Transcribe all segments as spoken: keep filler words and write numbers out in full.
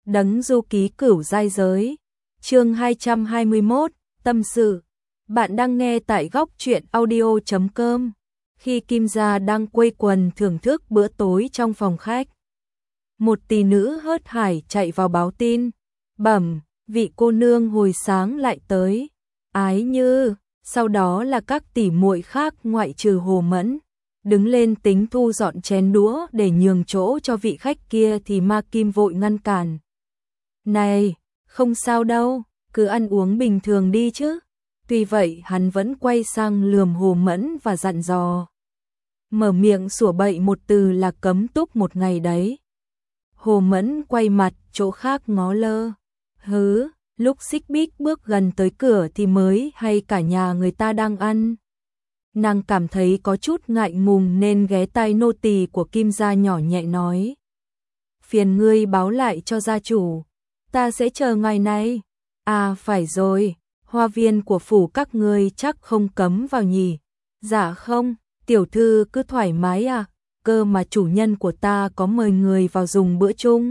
Đấng du ký cửu giai giới. Chương hai trăm hai mươi mốt, tâm sự. Bạn đang nghe tại góc truyện audio chấm com. Khi Kim Gia đang quây quần thưởng thức bữa tối trong phòng khách, một tỷ nữ hớt hải chạy vào báo tin. Bẩm, vị cô nương hồi sáng lại tới. Ái Như, sau đó là các tỷ muội khác ngoại trừ Hồ Mẫn. Đứng lên tính thu dọn chén đũa để nhường chỗ cho vị khách kia thì Ma Kim vội ngăn cản. Này, không sao đâu, cứ ăn uống bình thường đi chứ. Tuy vậy hắn vẫn quay sang lườm Hồ Mẫn và dặn dò. Mở miệng sủa bậy một từ là cấm túc một ngày đấy. Hồ Mẫn quay mặt chỗ khác ngó lơ. Hứ, lúc Xích Bích bước gần tới cửa thì mới hay cả nhà người ta đang ăn. Nàng cảm thấy có chút ngại ngùng nên ghé tai nô tỳ của Kim Gia nhỏ nhẹ nói. Phiền ngươi báo lại cho gia chủ, ta sẽ chờ ngày này. À phải rồi, hoa viên của phủ các ngươi chắc không cấm vào nhỉ? Dạ không, tiểu thư cứ thoải mái à, cơ mà chủ nhân của ta có mời người vào dùng bữa chung.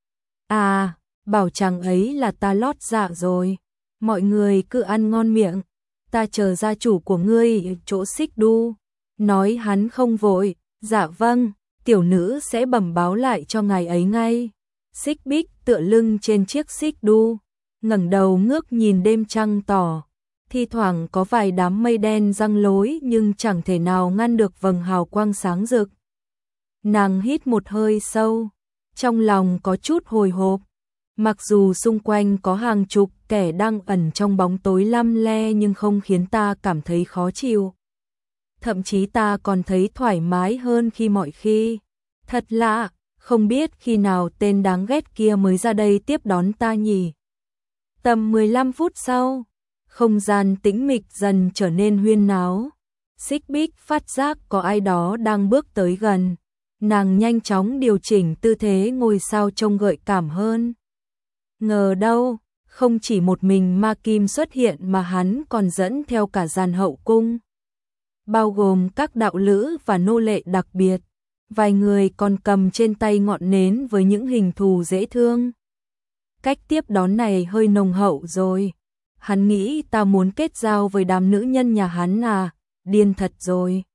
À, bảo chàng ấy là ta lót dạ rồi, mọi người cứ ăn ngon miệng. Ta chờ gia chủ của ngươi chỗ Xích Đu. Nói hắn không vội. Dạ vâng, tiểu nữ sẽ bẩm báo lại cho ngài ấy ngay. Xích Bích tựa lưng trên chiếc Xích Đu, ngẩng đầu ngước nhìn đêm trăng tỏ. Thi thoảng có vài đám mây đen răng lối nhưng chẳng thể nào ngăn được vầng hào quang sáng rực. Nàng hít một hơi sâu, trong lòng có chút hồi hộp. Mặc dù xung quanh có hàng chục kẻ đang ẩn trong bóng tối lăm le nhưng không khiến ta cảm thấy khó chịu. Thậm chí ta còn thấy thoải mái hơn khi mọi khi. Thật lạ, không biết khi nào tên đáng ghét kia mới ra đây tiếp đón ta nhỉ. Tầm mười lăm phút sau, không gian tĩnh mịch dần trở nên huyên náo. Xích Bích phát giác có ai đó đang bước tới gần. Nàng nhanh chóng điều chỉnh tư thế ngồi sao trông gợi cảm hơn. Ngờ đâu, không chỉ một mình Ma Kim xuất hiện mà hắn còn dẫn theo cả dàn hậu cung, bao gồm các đạo lữ và nô lệ đặc biệt. Vài người còn cầm trên tay ngọn nến với những hình thù dễ thương. Cách tiếp đón này hơi nồng hậu rồi. Hắn nghĩ ta muốn kết giao với đám nữ nhân nhà hắn à, điên thật rồi.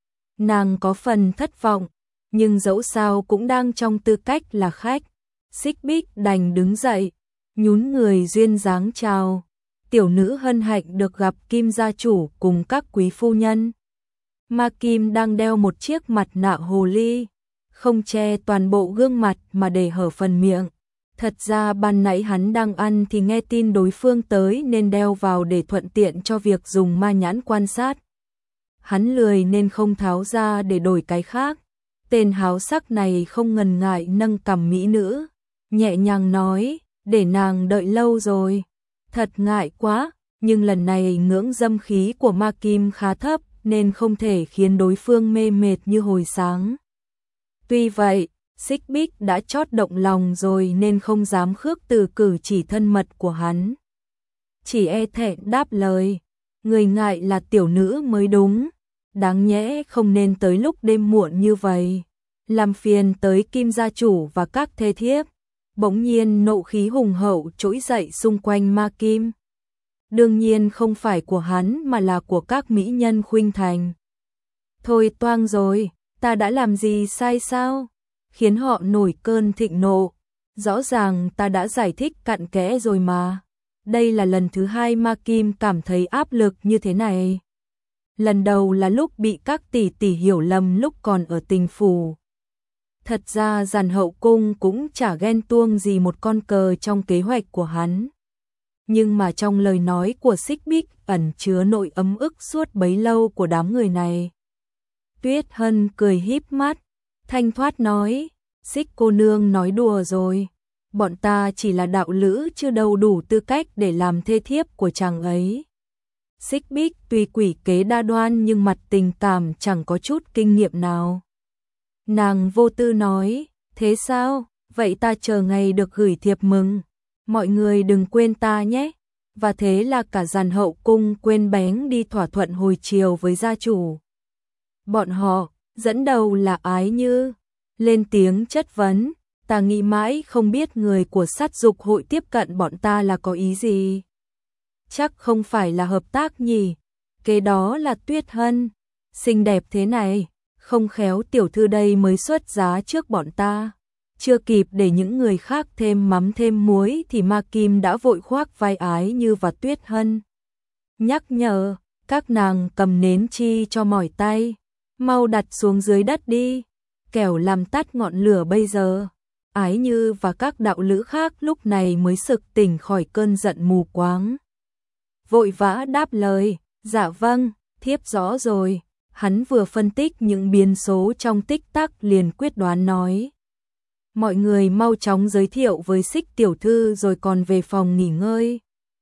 Nàng có phần thất vọng, nhưng dẫu sao cũng đang trong tư cách là khách. Xích Bích đành đứng dậy, nhún người duyên dáng chào. Tiểu nữ hân hạnh được gặp Kim gia chủ cùng các quý phu nhân. Ma Kim đang đeo một chiếc mặt nạ hồ ly, không che toàn bộ gương mặt mà để hở phần miệng. Thật ra ban nãy hắn đang ăn thì nghe tin đối phương tới nên đeo vào để thuận tiện cho việc dùng ma nhãn quan sát. Hắn lười nên không tháo ra để đổi cái khác. Tên háo sắc này không ngần ngại nâng cằm mỹ nữ, nhẹ nhàng nói, để nàng đợi lâu rồi. Thật ngại quá, nhưng lần này ngưỡng dâm khí của Ma Kim khá thấp nên không thể khiến đối phương mê mệt như hồi sáng. Tuy vậy, Xích Bích đã chót động lòng rồi nên không dám khước từ cử chỉ thân mật của hắn. Chỉ e thẹn đáp lời, người ngại là tiểu nữ mới đúng. Đáng nhẽ không nên tới lúc đêm muộn như vậy, làm phiền tới Kim gia chủ và các thê thiếp. Bỗng nhiên nộ khí hùng hậu trỗi dậy xung quanh Ma Kim. Đương nhiên không phải của hắn mà là của các mỹ nhân khuynh thành. Thôi toang rồi, ta đã làm gì sai sao? Khiến họ nổi cơn thịnh nộ. Rõ ràng ta đã giải thích cặn kẽ rồi mà. Đây là lần thứ hai Ma Kim cảm thấy áp lực như thế này. Lần đầu là lúc bị các tỷ tỷ hiểu lầm lúc còn ở Tình phủ. Thật ra dàn hậu cung cũng chả ghen tuông gì một con cờ trong kế hoạch của hắn. Nhưng mà trong lời nói của Xích Bích ẩn chứa nỗi ấm ức suốt bấy lâu của đám người này. Tuyết Hân cười híp mắt, thanh thoát nói, Xích cô nương nói đùa rồi. Bọn ta chỉ là đạo lữ chưa đâu đủ tư cách để làm thê thiếp của chàng ấy. Xích Bích tuy quỷ kế đa đoan nhưng mặt tình cảm chẳng có chút kinh nghiệm nào. Nàng vô tư nói, thế sao, vậy ta chờ ngày được gửi thiệp mừng. Mọi người đừng quên ta nhé. Và thế là cả dàn hậu cung quên bén đi thỏa thuận hồi chiều với gia chủ. Bọn họ, dẫn đầu là Ái Như, lên tiếng chất vấn, ta nghĩ mãi không biết người của sát dục hội tiếp cận bọn ta là có ý gì. Chắc không phải là hợp tác nhỉ, kế đó là Tuyết Hân, xinh đẹp thế này, không khéo tiểu thư đây mới xuất giá trước bọn ta. Chưa kịp để những người khác thêm mắm thêm muối thì Ma Kim đã vội khoác vai Ái Như và Tuyết Hân. Nhắc nhở, các nàng cầm nến chi cho mỏi tay, mau đặt xuống dưới đất đi, kẻo làm tắt ngọn lửa bây giờ. Ái Như và các đạo lữ khác lúc này mới sực tỉnh khỏi cơn giận mù quáng. Vội vã đáp lời, dạ vâng, thiếp rõ rồi. Hắn vừa phân tích những biến số trong tích tắc liền quyết đoán nói. Mọi người mau chóng giới thiệu với Xích tiểu thư rồi còn về phòng nghỉ ngơi.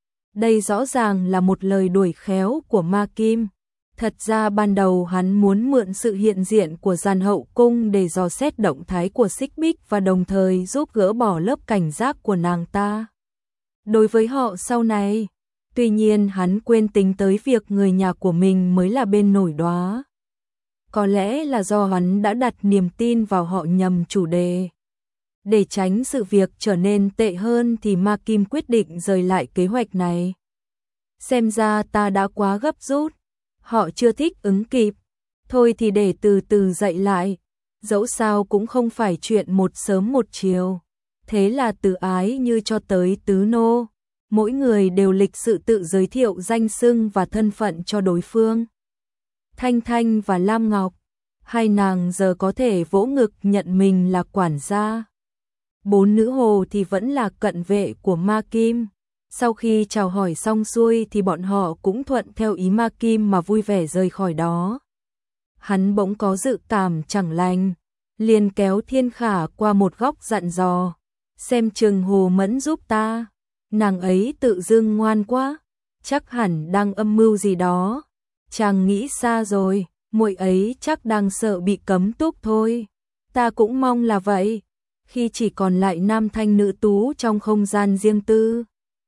Đây rõ ràng là một lời đuổi khéo của Ma Kim. Thật ra ban đầu hắn muốn mượn sự hiện diện của Giàn Hậu Cung để dò xét động thái của Xích Bích và đồng thời giúp gỡ bỏ lớp cảnh giác của nàng ta đối với họ sau này. Tuy nhiên hắn quên tính tới việc người nhà của mình mới là bên nổi đoá. Có lẽ là do hắn đã đặt niềm tin vào họ nhầm chủ đề. Để tránh sự việc trở nên tệ hơn thì Ma Kim quyết định rời lại kế hoạch này. Xem ra ta đã quá gấp rút, họ chưa thích ứng kịp. Thôi thì để từ từ dạy lại, dẫu sao cũng không phải chuyện một sớm một chiều. Thế là từ Ái Như cho tới Tứ Nô, mỗi người đều lịch sự tự giới thiệu danh xưng và thân phận cho đối phương. Thanh Thanh và Lam Ngọc, hai nàng giờ có thể vỗ ngực nhận mình là quản gia. Bốn nữ hồ thì vẫn là cận vệ của Ma Kim. Sau khi chào hỏi xong xuôi thì bọn họ cũng thuận theo ý Ma Kim mà vui vẻ rời khỏi đó. Hắn bỗng có dự cảm chẳng lành, liền kéo Thiên Khả qua một góc dặn dò, xem chừng Hồ Mẫn giúp ta. Nàng ấy tự dưng ngoan quá, chắc hẳn đang âm mưu gì đó. Chàng nghĩ xa rồi, muội ấy chắc đang sợ bị cấm túc thôi. Ta cũng mong là vậy. Khi chỉ còn lại nam thanh nữ tú trong không gian riêng tư,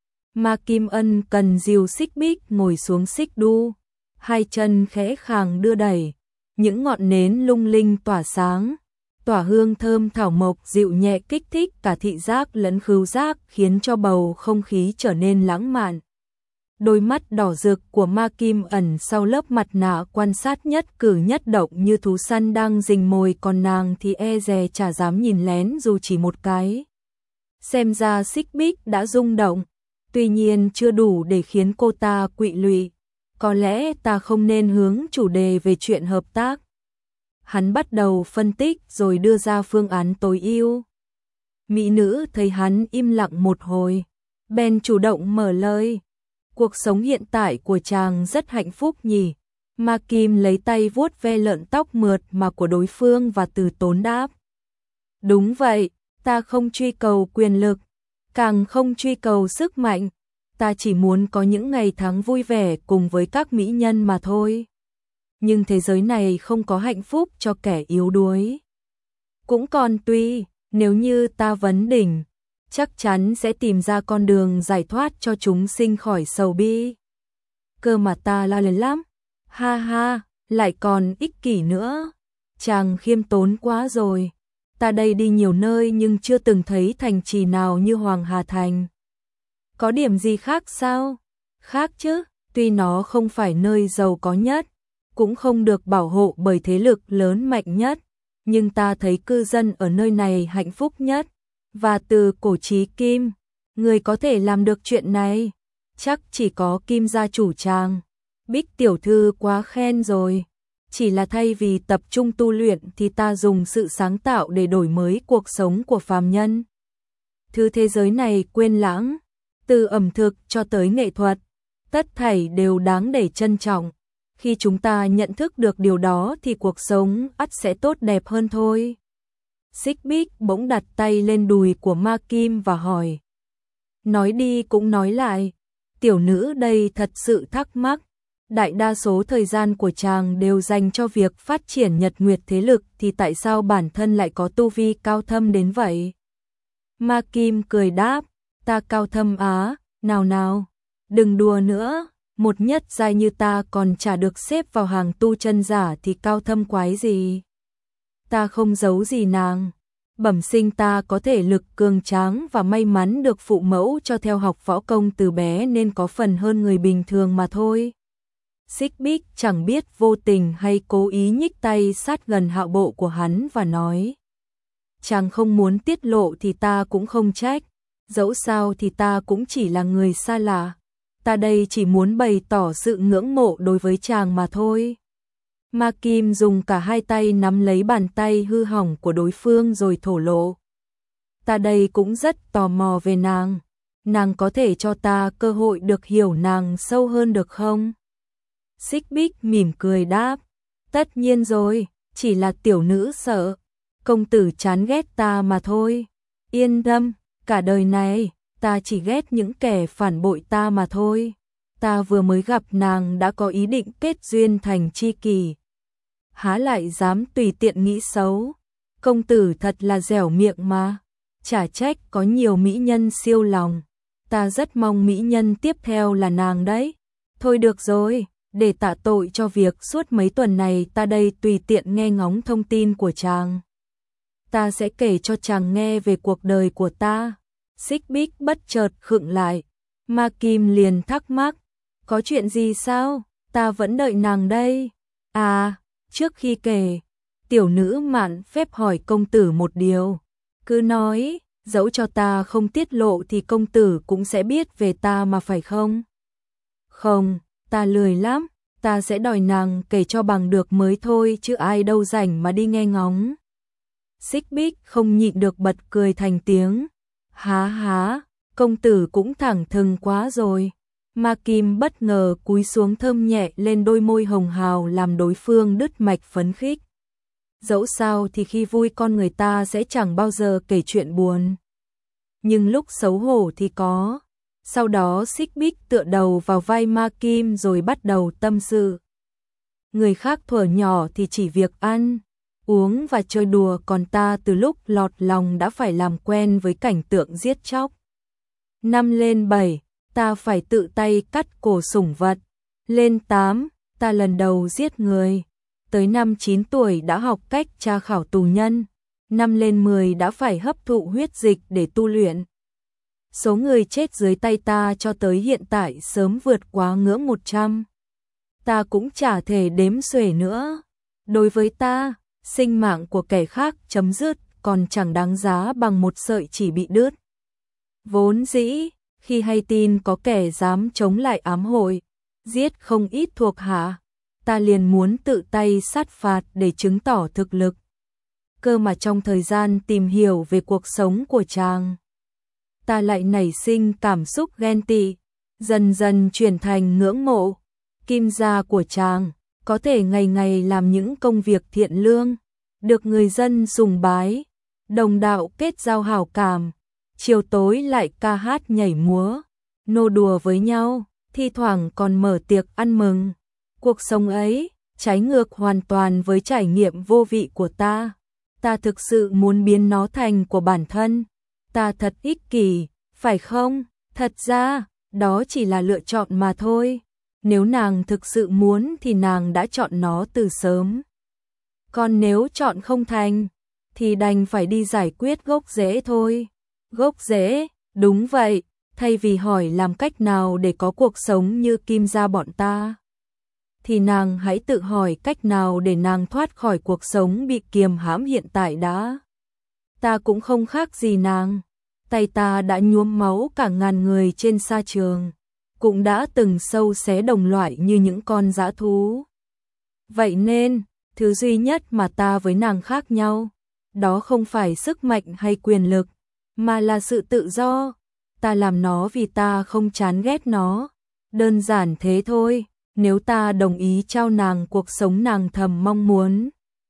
Ma Kim ân cần dìu Xích Bích ngồi xuống xích đu, hai chân khẽ khàng đưa đẩy, những ngọn nến lung linh tỏa sáng, tỏa hương thơm thảo mộc dịu nhẹ kích thích cả thị giác lẫn khứu giác, khiến cho bầu không khí trở nên lãng mạn. Đôi mắt đỏ rực của Ma Kim ẩn sau lớp mặt nạ quan sát nhất cử nhất động như thú săn đang rình mồi, còn nàng thì e dè chả dám nhìn lén dù chỉ một cái. Xem ra Xích Bích đã rung động, tuy nhiên chưa đủ để khiến cô ta quỵ lụy. Có lẽ ta không nên hướng chủ đề về chuyện hợp tác. Hắn bắt đầu phân tích rồi đưa ra phương án tối ưu. Mỹ nữ thấy hắn im lặng một hồi, bèn chủ động mở lời. Cuộc sống hiện tại của chàng rất hạnh phúc nhỉ? Ma Kim lấy tay vuốt ve lợn tóc mượt mà của đối phương và từ tốn đáp. Đúng vậy, ta không truy cầu quyền lực, càng không truy cầu sức mạnh. Ta chỉ muốn có những ngày tháng vui vẻ cùng với các mỹ nhân mà thôi. Nhưng thế giới này không có hạnh phúc cho kẻ yếu đuối. Cũng còn tuy, nếu như ta vấn đỉnh, chắc chắn sẽ tìm ra con đường giải thoát cho chúng sinh khỏi sầu bi. Cơ mà ta la lớn lắm, ha ha, lại còn ích kỷ nữa. Chàng khiêm tốn quá rồi. Ta đây đi nhiều nơi nhưng chưa từng thấy thành trì nào như Hoàng Hà Thành. Có điểm gì khác sao? Khác chứ, tuy nó không phải nơi giàu có nhất, cũng không được bảo hộ bởi thế lực lớn mạnh nhất, nhưng ta thấy cư dân ở nơi này hạnh phúc nhất. Và từ cổ chí kim, người có thể làm được chuyện này, chắc chỉ có Kim gia chủ chàng. Bích tiểu thư quá khen rồi. Chỉ là thay vì tập trung tu luyện thì ta dùng sự sáng tạo để đổi mới cuộc sống của phàm nhân. Thứ thế giới này quên lãng, từ ẩm thực cho tới nghệ thuật, tất thảy đều đáng để trân trọng. Khi chúng ta nhận thức được điều đó thì cuộc sống ắt sẽ tốt đẹp hơn thôi. Xích Bích bỗng đặt tay lên đùi của Ma Kim và hỏi. Nói đi cũng nói lại, tiểu nữ đây thật sự thắc mắc. Đại đa số thời gian của chàng đều dành cho việc phát triển nhật nguyệt thế lực thì tại sao bản thân lại có tu vi cao thâm đến vậy? Ma Kim cười đáp, ta cao thâm á, nào nào, đừng đùa nữa, một nhất giai như ta còn chả được xếp vào hàng tu chân giả thì cao thâm quái gì? Ta không giấu gì nàng, Bẩm sinh ta có thể lực cường tráng và may mắn được phụ mẫu cho theo học võ công từ bé nên có phần hơn người bình thường mà thôi. Xích Bích chẳng biết vô tình hay cố ý nhích tay sát gần hạo bộ của hắn và nói. Chàng không muốn tiết lộ thì ta cũng không trách, dẫu sao thì ta cũng chỉ là người xa lạ. Ta đây chỉ muốn bày tỏ sự ngưỡng mộ đối với chàng mà thôi. Ma Kim dùng cả hai tay nắm lấy bàn tay hư hỏng của đối phương rồi thổ lộ. Ta đây cũng rất tò mò về nàng. Nàng có thể cho ta cơ hội được hiểu nàng sâu hơn được không? Xích Bích mỉm cười đáp. Tất nhiên rồi, chỉ là tiểu nữ sợ. Công tử chán ghét ta mà thôi. Yên tâm, cả đời này, ta chỉ ghét những kẻ phản bội ta mà thôi. Ta vừa mới gặp nàng đã có ý định kết duyên thành tri kỷ. Há lại dám tùy tiện nghĩ xấu. Công tử thật là dẻo miệng mà. Chả trách có nhiều mỹ nhân siêu lòng. Ta rất mong mỹ nhân tiếp theo là nàng đấy. Thôi được rồi, để tạ tội cho việc suốt mấy tuần này ta đây tùy tiện nghe ngóng thông tin của chàng. Ta sẽ kể cho chàng nghe về cuộc đời của ta. Xích Bích bất chợt khựng lại. Ma Kim liền thắc mắc. Có chuyện gì sao? Ta vẫn đợi nàng đây. À, trước khi kể, tiểu nữ mạn phép hỏi công tử một điều. Cứ nói, dẫu cho ta không tiết lộ thì công tử cũng sẽ biết về ta mà phải không? Không, ta lười lắm, ta sẽ đòi nàng kể cho bằng được mới thôi chứ ai đâu rảnh mà đi nghe ngóng. Xích Bích không nhịn được bật cười thành tiếng. Há há, công tử cũng thẳng thừng quá rồi. Ma Kim bất ngờ cúi xuống thơm nhẹ lên đôi môi hồng hào làm đối phương đứt mạch phấn khích. Dẫu sao thì khi vui con người ta sẽ chẳng bao giờ kể chuyện buồn. Nhưng lúc xấu hổ thì có. Sau đó Xích Bích tựa đầu vào vai Ma Kim rồi bắt đầu tâm sự. Người khác thuở nhỏ thì chỉ việc ăn, uống và chơi đùa, còn ta từ lúc lọt lòng đã phải làm quen với cảnh tượng giết chóc. Năm lên bảy, ta phải tự tay cắt cổ sủng vật. Lên tám, ta lần đầu giết người. Tới năm chín tuổi đã học cách tra khảo tù nhân. Năm lên mười đã phải hấp thụ huyết dịch để tu luyện. Số người chết dưới tay ta cho tới hiện tại sớm vượt quá ngưỡng một trăm. Ta cũng chả thể đếm xuể nữa. Đối với ta, sinh mạng của kẻ khác chấm dứt còn chẳng đáng giá bằng một sợi chỉ bị đứt. Vốn dĩ, khi hay tin có kẻ dám chống lại ám hội, giết không ít thuộc hạ, ta liền muốn tự tay sát phạt để chứng tỏ thực lực. Cơ mà trong thời gian tìm hiểu về cuộc sống của chàng, ta lại nảy sinh cảm xúc ghen tị, dần dần chuyển thành ngưỡng mộ. Kim gia của chàng có thể ngày ngày làm những công việc thiện lương, được người dân sùng bái, đồng đạo kết giao hảo cảm, chiều tối lại ca hát nhảy múa, nô đùa với nhau, thi thoảng còn mở tiệc ăn mừng. Cuộc sống ấy trái ngược hoàn toàn với trải nghiệm vô vị của ta. Ta thực sự muốn biến nó thành của bản thân. Ta thật ích kỷ, phải không? Thật ra, đó chỉ là lựa chọn mà thôi. Nếu nàng thực sự muốn thì nàng đã chọn nó từ sớm. Còn nếu chọn không thành, thì đành phải đi giải quyết gốc rễ thôi. Gốc rễ, đúng vậy, thay vì hỏi làm cách nào để có cuộc sống như Kim gia bọn ta, thì nàng hãy tự hỏi cách nào để nàng thoát khỏi cuộc sống bị kiềm hãm hiện tại đã. Ta cũng không khác gì nàng, tay ta đã nhuốm máu cả ngàn người trên sa trường, cũng đã từng sâu xé đồng loại như những con dã thú. Vậy nên, thứ duy nhất mà ta với nàng khác nhau, đó không phải sức mạnh hay quyền lực, mà là sự tự do. Ta làm nó vì ta không chán ghét nó. Đơn giản thế thôi. Nếu ta đồng ý trao nàng cuộc sống nàng thầm mong muốn,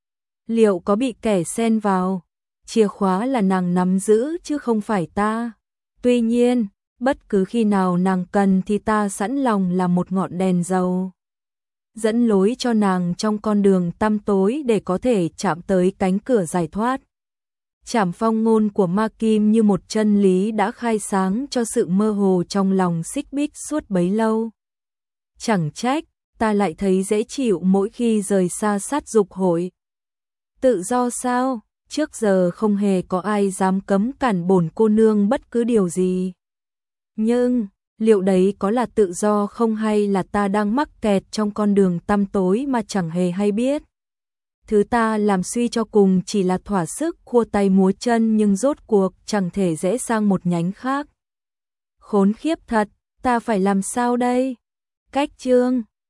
liệu có bị kẻ xen vào? Chìa khóa là nàng nắm giữ chứ không phải ta. Tuy nhiên, bất cứ khi nào nàng cần thì ta sẵn lòng là một ngọn đèn dầu, dẫn lối cho nàng trong con đường tăm tối để có thể chạm tới cánh cửa giải thoát. Trảm phong ngôn của Ma Kim như một chân lý đã khai sáng cho sự mơ hồ trong lòng Xích Bích suốt bấy lâu. Chẳng trách, ta lại thấy dễ chịu mỗi khi rời xa sát dục hội. Tự do sao? trước giờ không hề có ai dám cấm cản bổn cô nương bất cứ điều gì. Nhưng, liệu đấy có là tự do không hay là ta đang mắc kẹt trong con đường tăm tối mà chẳng hề hay biết? Thứ ta làm suy cho cùng chỉ là thỏa sức khua tay múa chân nhưng rốt cuộc chẳng thể rẽ sang một nhánh khác. Khốn khiếp thật, ta phải làm sao đây? Cách chương